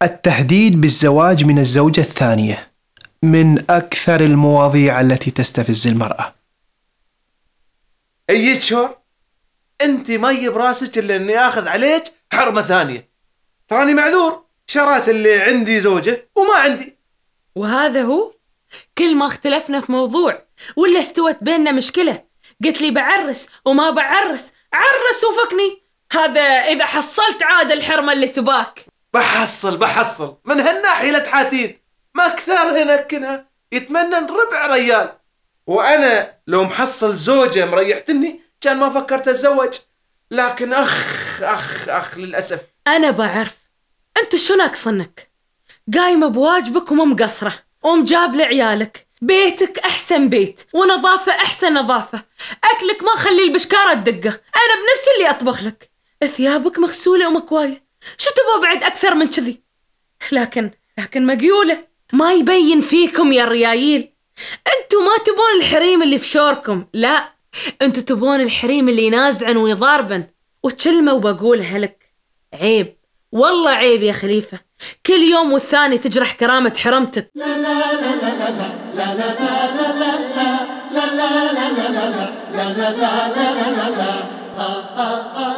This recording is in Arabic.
التهديد بالزواج من الزوجة الثانية من أكثر المواضيع التي تستفز المرأة. شور انت مي براسك الا اني اخذ عليك حرمة ثانية. تراني معذور، شرات اللي عندي زوجة وما عندي. وهذا هو، كل ما اختلفنا في موضوع ولا استوت بيننا مشكلة قلت لي بعرس وما بعرس، عرس وفكني. هذا إذا حصلت عاد الحرمة اللي تباك. بحصل من هالناحية لا تحاتين، ما كثر هناكنها يتمنى ربع ريال. وأنا لو محصل زوجة مريحتني كان ما فكرت أتزوج، لكن أخ للأسف. أنا بعرف أنت شو ناقصنك، قايمة بواجبك وما مقصرة، ومجاب لعيالك، بيتك أحسن بيت ونظافة أحسن نظافة، أكلك ما خلي البشكارة الدقة، أنا بنفسي اللي أطبخ لك، ثيابك مغسولة ومكواية، شو تبغى بعد أكثر من كذي؟ لكن مقيولة ما يبين فيكم يا الريايل. أنتوا ما تبون الحريم اللي في شوركم، لا، أنتوا تبون الحريم اللي ينازعن ويضاربن. وكلمة وبقولها لك، عيب والله عيب يا خليفة، كل يوم والثاني تجرح كرامة حرمتك. لا